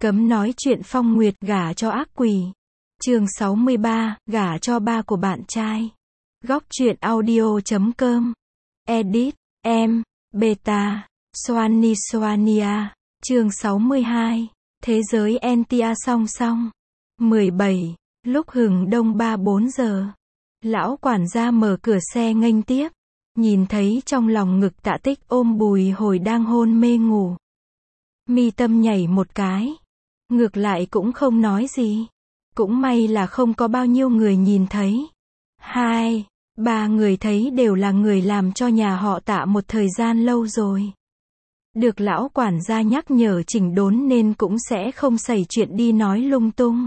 Cấm nói chuyện Phong Nguyệt gả cho ác quỷ. Chương 63, gả cho ba của bạn trai. Góc truyện audio.com. Edit, em, Beta, Soania. Chương 62, Thế giới Entia song song. 17, lúc hừng đông 3-4 giờ. Lão quản gia mở cửa xe nghênh tiếp. Nhìn thấy trong lòng ngực Tạ Tích ôm Bùi Hồi đang hôn mê ngủ. Mi tâm nhảy một cái. Ngược lại cũng không nói gì. Cũng may là không có bao nhiêu người nhìn thấy. 2, 3 người thấy đều là người làm cho nhà họ Tạ một thời gian lâu rồi. Được lão quản gia nhắc nhở chỉnh đốn nên cũng sẽ không xảy chuyện đi nói lung tung.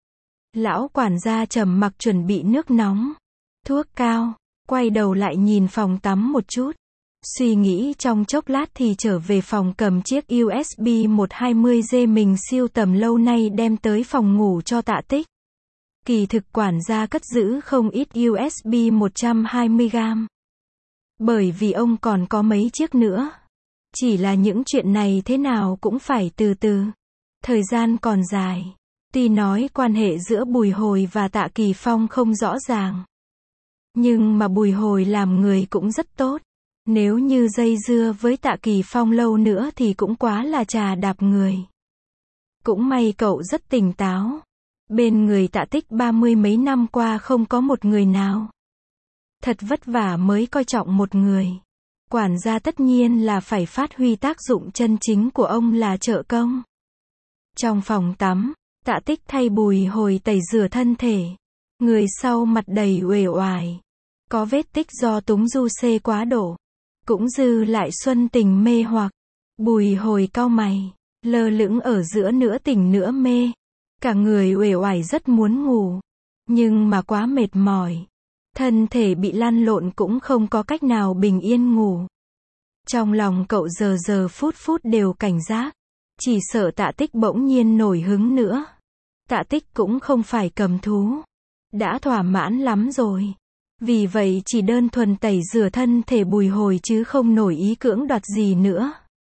Lão quản gia trầm mặc chuẩn bị nước nóng, thuốc cao, quay đầu lại nhìn phòng tắm một chút. Suy nghĩ trong chốc lát thì trở về phòng cầm chiếc USB 120G mình sưu tầm lâu nay đem tới phòng ngủ cho Tạ Tích. Kỳ thực quản gia cất giữ không ít USB 120G. Bởi vì ông còn có mấy chiếc nữa. Chỉ là những chuyện này thế nào cũng phải từ từ. Thời gian còn dài. Tuy nói quan hệ giữa Bùi Hồi và Tạ Kỳ Phong không rõ ràng. Nhưng mà Bùi Hồi làm người cũng rất tốt. Nếu như dây dưa với Tạ Kỳ Phong lâu nữa thì cũng quá là trà đạp người. Cũng may cậu rất tỉnh táo. Bên người Tạ Tích 30 mấy năm qua không có một người nào. Thật vất vả mới coi trọng một người. Quản gia tất nhiên là phải phát huy tác dụng chân chính của ông là trợ công. Trong phòng tắm, Tạ Tích thay Bùi Hồi tẩy rửa thân thể. Người sau mặt đầy uể oải. Có vết tích do túng du xê quá độ. Cũng dư lại xuân tình mê hoặc. Bùi Hồi cau mày, lơ lửng ở giữa nửa tỉnh nửa mê. Cả người uể oải rất muốn ngủ. Nhưng mà quá mệt mỏi. Thân thể bị lăn lộn cũng không có cách nào bình yên ngủ. Trong lòng cậu giờ phút đều cảnh giác. Chỉ sợ Tạ Tích bỗng nhiên nổi hứng nữa. Tạ Tích cũng không phải cầm thú. Đã thỏa mãn lắm rồi. Vì vậy chỉ đơn thuần tẩy rửa thân thể Bùi Hồi chứ không nổi ý cưỡng đoạt gì nữa.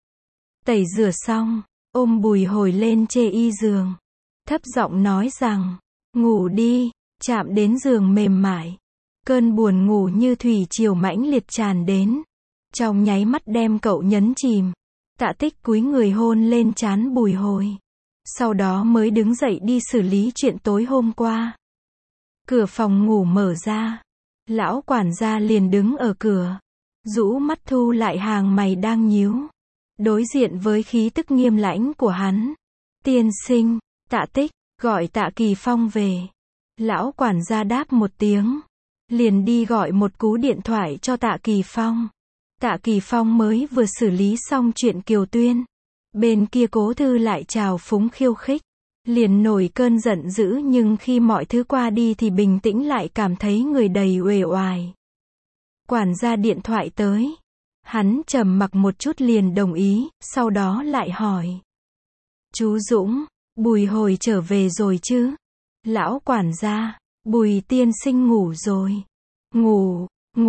Tẩy rửa xong, ôm Bùi Hồi lên chê y giường. Thấp giọng nói rằng, ngủ đi, chạm đến giường mềm mại. Cơn buồn ngủ như thủy triều mãnh liệt tràn đến. Trong nháy mắt đem cậu nhấn chìm. Tạ Tích cúi người hôn lên trán Bùi Hồi. Sau đó mới đứng dậy đi xử lý chuyện tối hôm qua. Cửa phòng ngủ mở ra. Lão quản gia liền đứng ở cửa. Rũ mắt thu lại hàng mày đang nhíu. Đối diện với khí tức nghiêm lãnh của hắn. Tiên sinh, Tạ Tích, gọi Tạ Kỳ Phong về. Lão quản gia đáp một tiếng. Liền đi gọi một cú điện thoại cho Tạ Kỳ Phong. Tạ Kỳ Phong mới vừa xử lý xong chuyện Kiều Tuyên. Bên kia Cố Thư lại trào phúng khiêu khích. Liền nổi cơn giận dữ nhưng khi mọi thứ qua đi thì bình tĩnh lại cảm thấy người đầy uể oải. Quản gia điện thoại tới. Hắn trầm mặc một chút liền đồng ý, sau đó lại hỏi. Chú Dũng, Bùi Hồi trở về rồi chứ? Lão quản gia, Bùi tiên sinh ngủ rồi. Ngủ,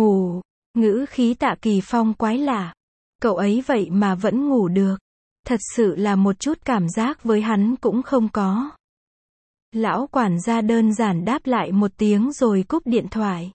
ngữ khí Tạ Kỳ Phong quái lạ. Cậu ấy vậy mà vẫn ngủ được. Thật sự là một chút cảm giác với hắn cũng không có. Lão quản gia đơn giản đáp lại một tiếng rồi cúp điện thoại.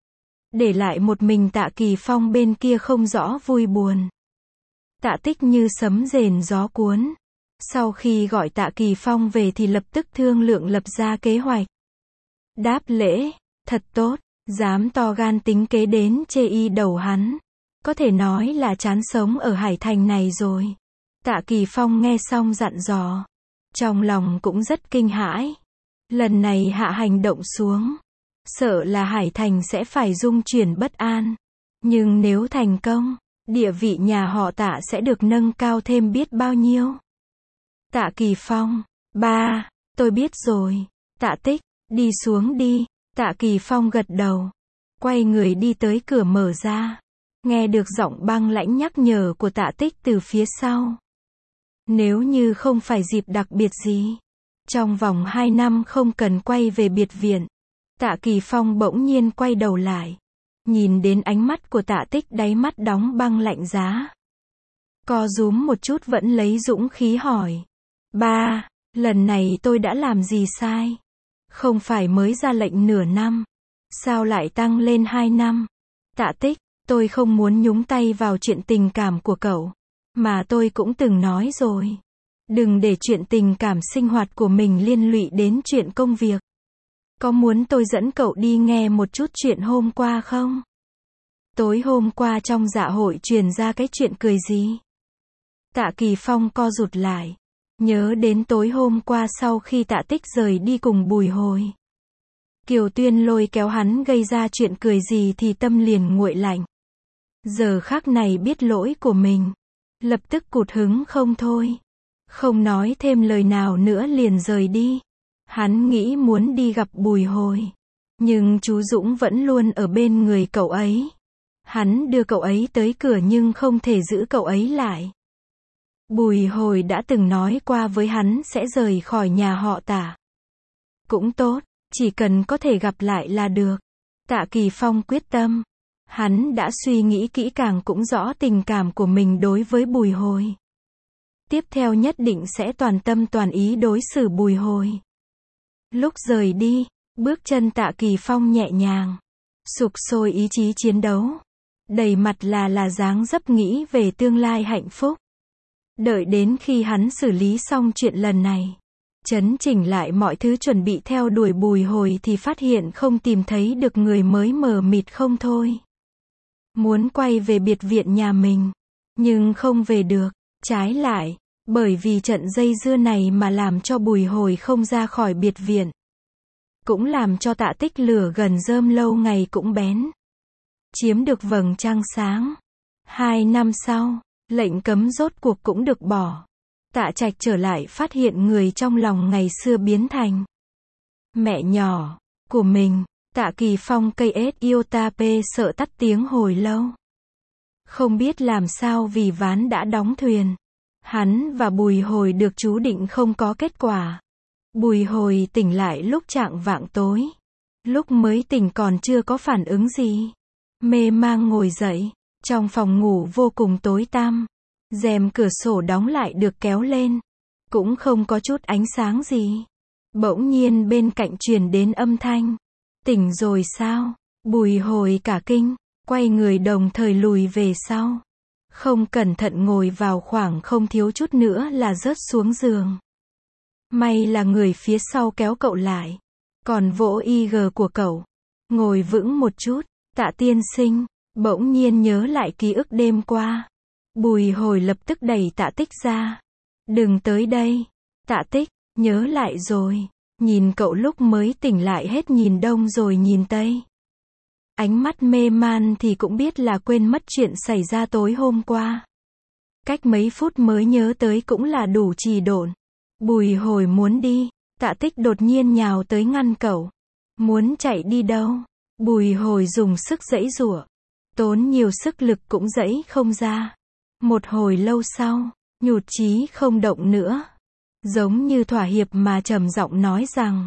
Để lại một mình Tạ Kỳ Phong bên kia không rõ vui buồn. Tạ Tích như sấm rền gió cuốn. Sau khi gọi Tạ Kỳ Phong về thì lập tức thương lượng lập ra kế hoạch. Đáp lễ, thật tốt, dám to gan tính kế đến chê y đầu hắn. Có thể nói là chán sống ở Hải Thành này rồi. Tạ Kỳ Phong nghe xong dặn dò. Trong lòng cũng rất kinh hãi. Lần này hạ hành động xuống. Sợ là Hải Thành sẽ phải rung chuyển bất an. Nhưng nếu thành công, địa vị nhà họ Tạ sẽ được nâng cao thêm biết bao nhiêu. Tạ Kỳ Phong, ba, tôi biết rồi. Tạ Tích, đi xuống đi. Tạ Kỳ Phong gật đầu. Quay người đi tới cửa mở ra. Nghe được giọng băng lãnh nhắc nhở của Tạ Tích từ phía sau. Nếu như không phải dịp đặc biệt gì. Trong vòng 2 năm không cần quay về biệt viện. Tạ Kỳ Phong bỗng nhiên quay đầu lại. Nhìn đến ánh mắt của Tạ Tích đáy mắt đóng băng lạnh giá. Co rúm một chút vẫn lấy dũng khí hỏi. Ba, Lần này tôi đã làm gì sai? Không phải mới ra lệnh nửa năm. Sao lại tăng lên 2 năm? Tạ Tích, tôi không muốn nhúng tay vào chuyện tình cảm của cậu. Mà tôi cũng từng nói rồi. Đừng để chuyện tình cảm sinh hoạt của mình liên lụy đến chuyện công việc. Có muốn tôi dẫn cậu đi nghe một chút chuyện hôm qua không? Tối hôm qua trong dạ hội truyền ra cái chuyện cười gì? Tạ Kỳ Phong co rụt lại. Nhớ đến tối hôm qua sau khi Tạ Tích rời đi cùng Bùi Hồi. Kiều Tuyên lôi kéo hắn gây ra chuyện cười gì thì tâm liền nguội lạnh. Giờ khắc này biết lỗi của mình. Lập tức cụt hứng không thôi. Không nói thêm lời nào nữa liền rời đi. Hắn nghĩ muốn đi gặp Bùi Hồi. Nhưng chú Dũng vẫn luôn ở bên người cậu ấy. Hắn đưa cậu ấy tới cửa nhưng không thể giữ cậu ấy lại. Bùi Hồi đã từng nói qua với hắn sẽ rời khỏi nhà họ Tạ. Cũng tốt, chỉ cần có thể gặp lại là được. Tạ Kỳ Phong quyết tâm. Hắn đã suy nghĩ kỹ càng cũng rõ tình cảm của mình đối với Bùi Hồi. Tiếp theo nhất định sẽ toàn tâm toàn ý đối xử Bùi Hồi. Lúc rời đi, bước chân Tạ Kỳ Phong nhẹ nhàng, sục sôi ý chí chiến đấu. Đầy mặt là dáng dấp nghĩ về tương lai hạnh phúc. Đợi đến khi hắn xử lý xong chuyện lần này, chấn chỉnh lại mọi thứ chuẩn bị theo đuổi Bùi Hồi thì phát hiện không tìm thấy được người mới, mờ mịt không thôi. Muốn quay về biệt viện nhà mình, nhưng không về được. Trái lại, bởi vì trận dây dưa này mà làm cho Bùi Hồi không ra khỏi biệt viện. Cũng làm cho Tạ Tích lửa gần rơm lâu ngày cũng bén. Chiếm được vầng trăng sáng. 2 năm sau, lệnh cấm rốt cuộc cũng được bỏ. Tạ Trạch trở lại phát hiện người trong lòng ngày xưa biến thành mẹ nhỏ của mình. Tạ Kỳ Phong cây ết Iotape sợ tắt tiếng hồi lâu. Không biết làm sao vì ván đã đóng thuyền. Hắn và Bùi Hồi được chú định không có kết quả. Bùi Hồi tỉnh lại lúc chạng vạng tối. Lúc mới tỉnh còn chưa có phản ứng gì. Mê mang ngồi dậy. Trong phòng ngủ vô cùng tối tăm. Rèm cửa sổ đóng lại được kéo lên. Cũng không có chút ánh sáng gì. Bỗng nhiên bên cạnh truyền đến âm thanh. Tỉnh rồi sao? Bùi Hồi cả kinh. Quay người đồng thời lùi về sau. Không cẩn thận ngồi vào khoảng không, thiếu chút nữa là rớt xuống giường. May là người phía sau kéo cậu lại. Còn vỗ IG của cậu. Ngồi vững một chút. Tạ tiên sinh. Bỗng nhiên nhớ lại ký ức đêm qua. Bùi Hồi lập tức đẩy Tạ Tích ra. Đừng tới đây. Tạ Tích, nhớ lại rồi. Nhìn cậu lúc mới tỉnh lại hết nhìn đông rồi nhìn tây. Ánh mắt mê man thì cũng biết là quên mất chuyện xảy ra tối hôm qua. Cách mấy phút mới nhớ tới cũng là đủ trì độn. Bùi Hồi muốn đi. Tạ Tích đột nhiên nhào tới ngăn cậu. Muốn chạy đi đâu? Bùi Hồi dùng sức giãy giụa. Tốn nhiều sức lực cũng giãy không ra. Một hồi lâu sau, nhụt chí không động nữa. Giống như thỏa hiệp mà trầm giọng nói rằng.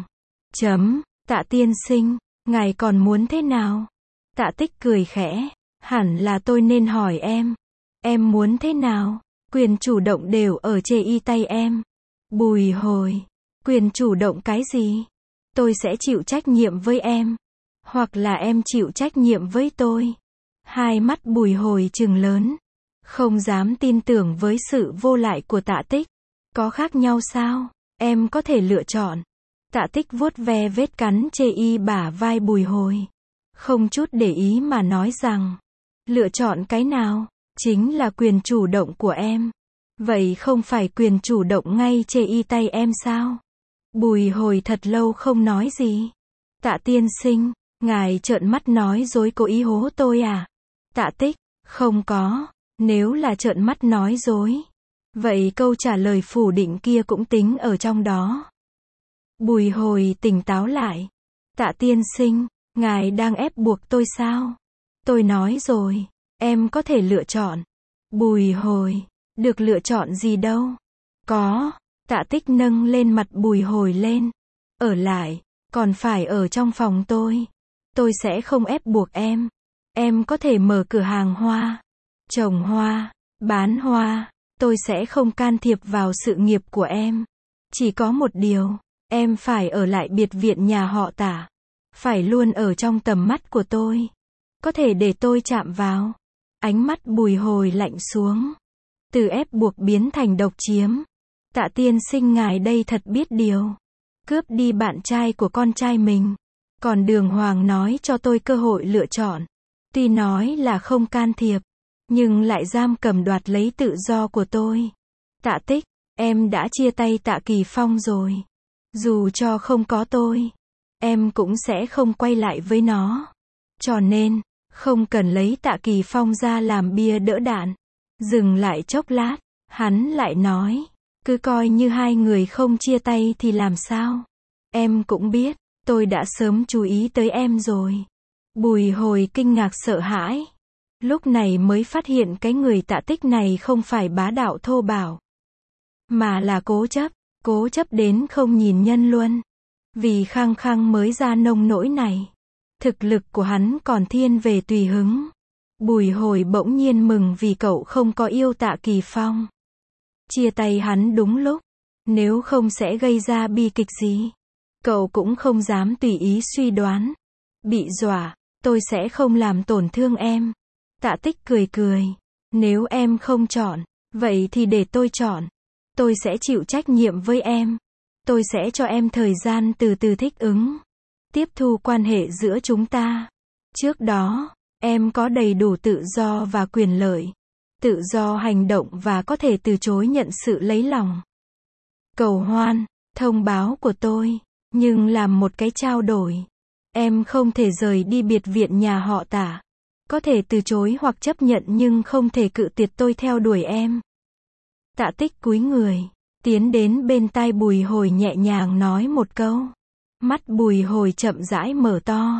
Tạ tiên sinh, ngài còn muốn thế nào? Tạ Tích cười khẽ. Hẳn là tôi nên hỏi em. Em muốn thế nào? Quyền chủ động đều ở trên tay em. Bùi Hồi. Quyền chủ động cái gì? Tôi sẽ chịu trách nhiệm với em. Hoặc là em chịu trách nhiệm với tôi. Hai mắt Bùi Hồi trừng lớn. Không dám tin tưởng với sự vô lại của Tạ Tích. Có khác nhau sao? Em có thể lựa chọn. Tạ Tích vuốt ve vết cắn trên bả vai Bùi Hồi. Không chút để ý mà nói rằng. Lựa chọn cái nào? Chính là quyền chủ động của em. Vậy không phải quyền chủ động ngay trên tay em sao? Bùi Hồi thật lâu không nói gì. Tạ tiên sinh, ngài trợn mắt nói dối cố ý hố tôi à? Tạ Tích, không có. Nếu là trợn mắt nói dối, vậy câu trả lời phủ định kia cũng tính ở trong đó. Bùi Hồi tỉnh táo lại. Tạ tiên sinh, ngài đang ép buộc tôi sao? Tôi nói rồi, em có thể lựa chọn. Bùi Hồi, được lựa chọn gì đâu? Có. Tạ Tích nâng lên mặt Bùi Hồi lên. Ở lại, còn phải ở trong phòng tôi. Tôi sẽ không ép buộc em. Em có thể mở cửa hàng hoa, trồng hoa, bán hoa. Tôi sẽ không can thiệp vào sự nghiệp của em. Chỉ có một điều, em phải ở lại biệt viện nhà họ Tạ. Phải luôn ở trong tầm mắt của tôi. Có thể để tôi chạm vào. Ánh mắt Bùi Hồi lạnh xuống. Từ ép buộc biến thành độc chiếm. Tạ tiên sinh ngài đây thật biết điều. Cướp đi bạn trai của con trai mình. Còn đường hoàng nói cho tôi cơ hội lựa chọn. Tuy nói là không can thiệp, nhưng lại giam cầm đoạt lấy tự do của tôi. Tạ Tích, em đã chia tay Tạ Kỳ Phong rồi. Dù cho không có tôi, em cũng sẽ không quay lại với nó. Cho nên, không cần lấy Tạ Kỳ Phong ra làm bia đỡ đạn. Dừng lại chốc lát, hắn lại nói, cứ coi như hai người không chia tay thì làm sao. Em cũng biết, tôi đã sớm chú ý tới em rồi. Bùi Hồi kinh ngạc sợ hãi. Lúc này mới phát hiện cái người Tạ Tích này không phải bá đạo thô bạo, mà là cố chấp đến không nhìn nhân luân. Vì khăng khăng mới ra nông nỗi này. Thực lực của hắn còn thiên về tùy hứng. Bùi Hồi bỗng nhiên mừng vì cậu không có yêu Tạ Kỳ Phong. Chia tay hắn đúng lúc, nếu không sẽ gây ra bi kịch gì. Cậu cũng không dám tùy ý suy đoán. Bị dọa, tôi sẽ không làm tổn thương em. Tạ Tích cười cười. Nếu em không chọn, vậy thì để tôi chọn. Tôi sẽ chịu trách nhiệm với em. Tôi sẽ cho em thời gian từ từ thích ứng. Tiếp thu quan hệ giữa chúng ta. Trước đó, em có đầy đủ tự do và quyền lợi. Tự do hành động và có thể từ chối nhận sự lấy lòng. Cầu hoan, thông báo của tôi. Nhưng làm một cái trao đổi. Em không thể rời đi biệt viện nhà họ Tạ. Có thể từ chối hoặc chấp nhận nhưng không thể cự tuyệt tôi theo đuổi em. Tạ Tích cúi người, tiến đến bên tai Bùi Hồi nhẹ nhàng nói một câu. Mắt Bùi Hồi chậm rãi mở to.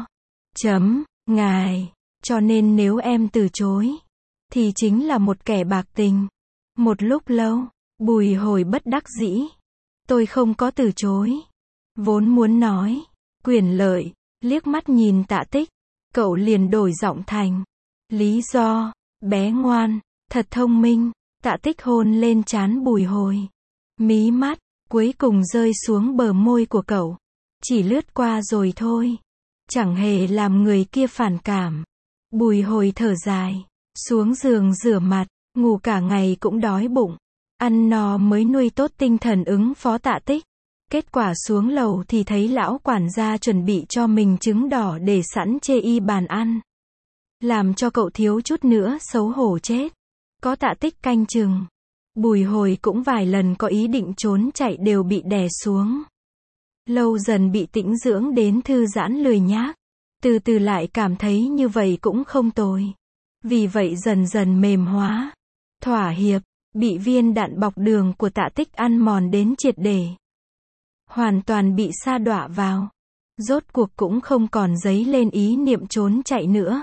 Ngài, cho nên nếu em từ chối, thì chính là một kẻ bạc tình. Một lúc lâu, Bùi Hồi bất đắc dĩ. Tôi không có từ chối. Vốn muốn nói, quyền lợi, liếc mắt nhìn Tạ Tích, cậu liền đổi giọng thành. Lý do, bé ngoan, thật thông minh. Tạ Tích hôn lên trán Bùi Hồi. Mí mắt, cuối cùng rơi xuống bờ môi của cậu. Chỉ lướt qua rồi thôi. Chẳng hề làm người kia phản cảm. Bùi Hồi thở dài. Xuống giường rửa mặt, ngủ cả ngày cũng đói bụng. Ăn no mới nuôi tốt tinh thần ứng phó Tạ Tích. Kết quả xuống lầu thì thấy lão quản gia chuẩn bị cho mình trứng đỏ để sẵn chê y bàn ăn. Làm cho cậu thiếu chút nữa xấu hổ chết. Có Tạ Tích canh chừng. Bùi Hồi cũng vài lần có ý định trốn chạy đều bị đè xuống. Lâu dần bị tĩnh dưỡng đến thư giãn lười nhác. Từ từ lại cảm thấy như vậy cũng không tồi. Vì vậy dần dần mềm hóa. Thỏa hiệp, bị viên đạn bọc đường của Tạ Tích ăn mòn đến triệt để. Hoàn toàn bị sa đọa vào. Rốt cuộc cũng không còn dấy lên ý niệm trốn chạy nữa.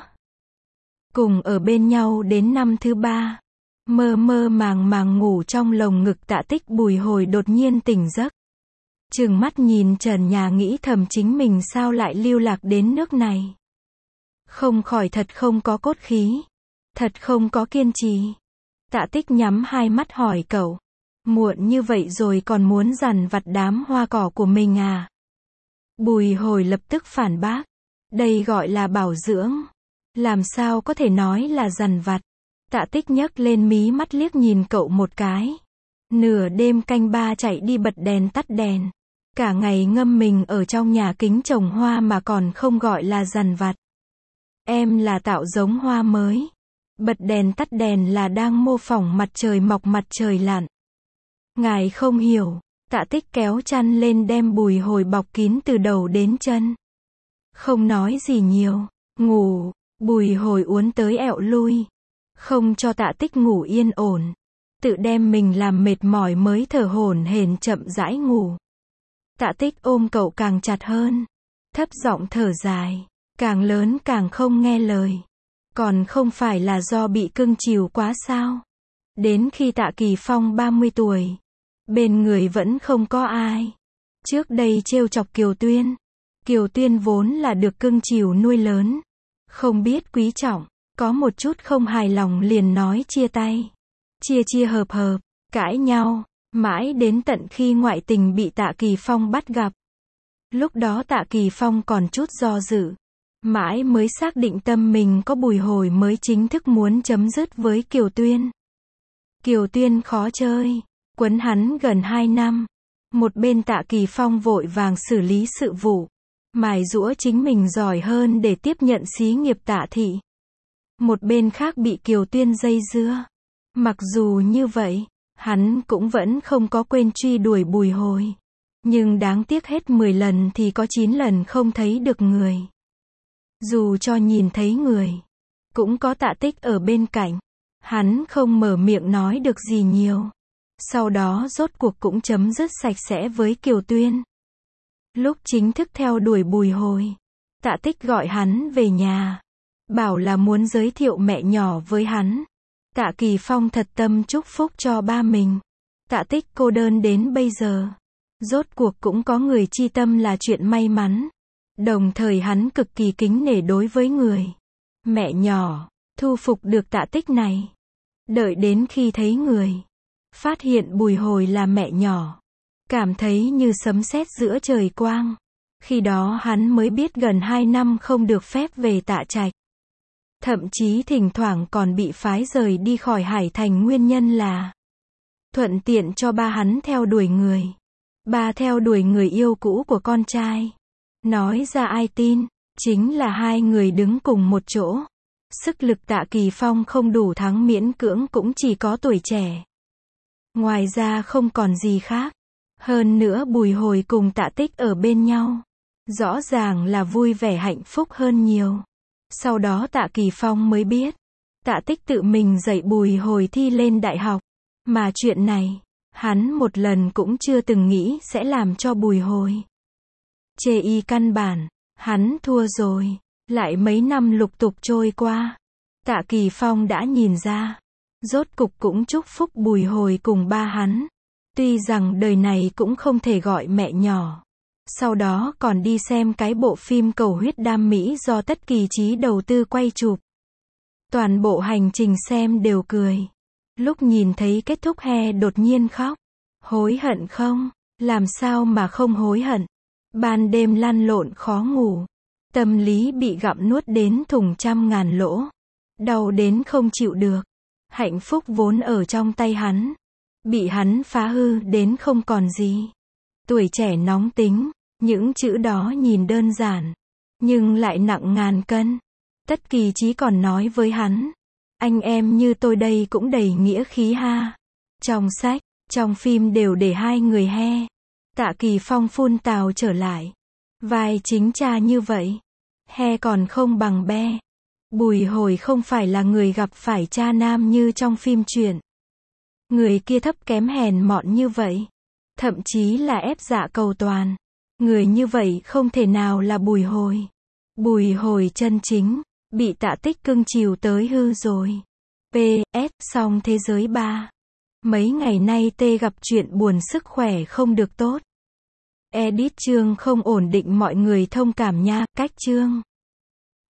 Cùng ở bên nhau đến năm thứ 3. Mơ mơ màng màng ngủ trong lồng ngực Tạ Tích. Bùi Hồi đột nhiên tỉnh giấc. Trừng mắt nhìn trần nhà nghĩ thầm chính mình sao lại lưu lạc đến nước này. Không khỏi thật không có cốt khí. Thật không có kiên trì. Tạ Tích nhắm hai mắt hỏi cậu. Muộn như vậy rồi còn muốn dằn vặt đám hoa cỏ của mình à? Bùi Hồi lập tức phản bác. Đây gọi là bảo dưỡng. Làm sao có thể nói là dằn vặt. Tạ Tích nhấc lên mí mắt liếc nhìn cậu một cái. Nửa đêm canh 3 chạy đi bật đèn tắt đèn. Cả ngày ngâm mình ở trong nhà kính trồng hoa mà còn không gọi là dằn vặt. Em là tạo giống hoa mới. Bật đèn tắt đèn là đang mô phỏng mặt trời mọc mặt trời lặn. Ngài không hiểu. Tạ Tích kéo chăn lên đem Bùi Hồi bọc kín từ đầu đến chân. Không nói gì nhiều. Ngủ. Bùi Hồi uốn tới ẹo lui. Không cho Tạ Tích ngủ yên ổn. Tự đem mình làm mệt mỏi mới thở hổn hển chậm rãi ngủ. Tạ Tích ôm cậu càng chặt hơn. Thấp giọng thở dài. Càng lớn càng không nghe lời. Còn không phải là do bị cưng chiều quá sao? Đến khi Tạ Kỳ Phong 30 tuổi. Bên người vẫn không có ai. Trước đây trêu chọc Kiều Tuyên. Kiều Tuyên vốn là được cưng chiều nuôi lớn. Không biết quý trọng. Có một chút không hài lòng liền nói chia tay. Chia hợp, cãi nhau. Mãi đến tận khi ngoại tình bị Tạ Kỳ Phong bắt gặp. Lúc đó Tạ Kỳ Phong còn chút do dự. Mãi mới xác định tâm mình có Bùi Hồi mới chính thức muốn chấm dứt với Kiều Tuyên. Kiều Tuyên khó chơi, quấn hắn gần 2 năm. Một bên Tạ Kỳ Phong vội vàng xử lý sự vụ, mài giũa chính mình giỏi hơn để tiếp nhận xí nghiệp Tạ thị. Một bên khác bị Kiều Tuyên dây dưa. Mặc dù như vậy, hắn cũng vẫn không có quên truy đuổi Bùi Hồi. Nhưng đáng tiếc hết 10 lần thì có 9 lần không thấy được người. Dù cho nhìn thấy người, cũng có Tạ Tích ở bên cạnh. Hắn không mở miệng nói được gì nhiều. Sau đó rốt cuộc cũng chấm dứt sạch sẽ với Kiều Tuyên. Lúc chính thức theo đuổi Bùi Hồi, Tạ Tích gọi hắn về nhà. Bảo là muốn giới thiệu mẹ nhỏ với hắn. Tạ Kỳ Phong thật tâm chúc phúc cho ba mình. Tạ Tích cô đơn đến bây giờ. Rốt cuộc cũng có người chi tâm là chuyện may mắn. Đồng thời hắn cực kỳ kính nể đối với người mẹ nhỏ, thu phục được Tạ Tích này. Đợi đến khi thấy người, phát hiện Bùi Hồi là mẹ nhỏ, cảm thấy như sấm sét giữa trời quang. Khi đó hắn mới biết gần 2 năm không được phép về Tạ Trạch. Thậm chí thỉnh thoảng còn bị phái rời đi khỏi Hải Thành, nguyên nhân là thuận tiện cho ba hắn theo đuổi người. Ba theo đuổi người yêu cũ của con trai. Nói ra ai tin, chính là hai người đứng cùng một chỗ. Sức lực Tạ Kỳ Phong không đủ thắng, miễn cưỡng cũng chỉ có tuổi trẻ. Ngoài ra không còn gì khác. Hơn nữa Bùi Hồi cùng Tạ Tích ở bên nhau, rõ ràng là vui vẻ hạnh phúc hơn nhiều. Sau đó Tạ Kỳ Phong mới biết, Tạ Tích tự mình dạy Bùi Hồi thi lên đại học. Mà chuyện này, hắn một lần cũng chưa từng nghĩ sẽ làm cho Bùi Hồi chê y. Căn bản, hắn thua rồi. Lại mấy năm lục tục trôi qua, Tạ Kỳ Phong đã nhìn ra. Rốt cục cũng chúc phúc Bùi Hồi cùng ba hắn. Tuy rằng đời này cũng không thể gọi mẹ nhỏ. Sau đó còn đi xem cái bộ phim Cầu huyết đam mỹ do Tất Kỳ Chí đầu tư quay chụp. Toàn bộ hành trình xem đều cười. Lúc nhìn thấy kết thúc he đột nhiên khóc. Hối hận không? Làm sao mà không hối hận? Ban đêm lăn lộn khó ngủ. Tâm lý bị gặm nuốt đến thùng trăm ngàn lỗ. Đau đến không chịu được. Hạnh phúc vốn ở trong tay hắn, bị hắn phá hư đến không còn gì. Tuổi trẻ nóng tính, những chữ đó nhìn đơn giản, nhưng lại nặng ngàn cân. Tất Kỳ Chí còn nói với hắn, anh em như tôi đây cũng đầy nghĩa khí ha. Trong sách, trong phim đều để hai người he. Tạ Kỳ Phong phun tào trở lại. Vai chính cha như vậy, he còn không bằng be. Bùi Hồi không phải là người gặp phải cha nam như trong phim truyện. Người kia thấp kém hèn mọn như vậy. Thậm chí là ép dạ cầu toàn. Người như vậy không thể nào là Bùi Hồi. Bùi Hồi chân chính, bị Tạ Tích cưng chiều tới hư rồi. PS, xong thế giới 3. Mấy ngày nay Tê gặp chuyện buồn, sức khỏe không được tốt. Edit chương không ổn định, mọi người thông cảm nha. Cách chương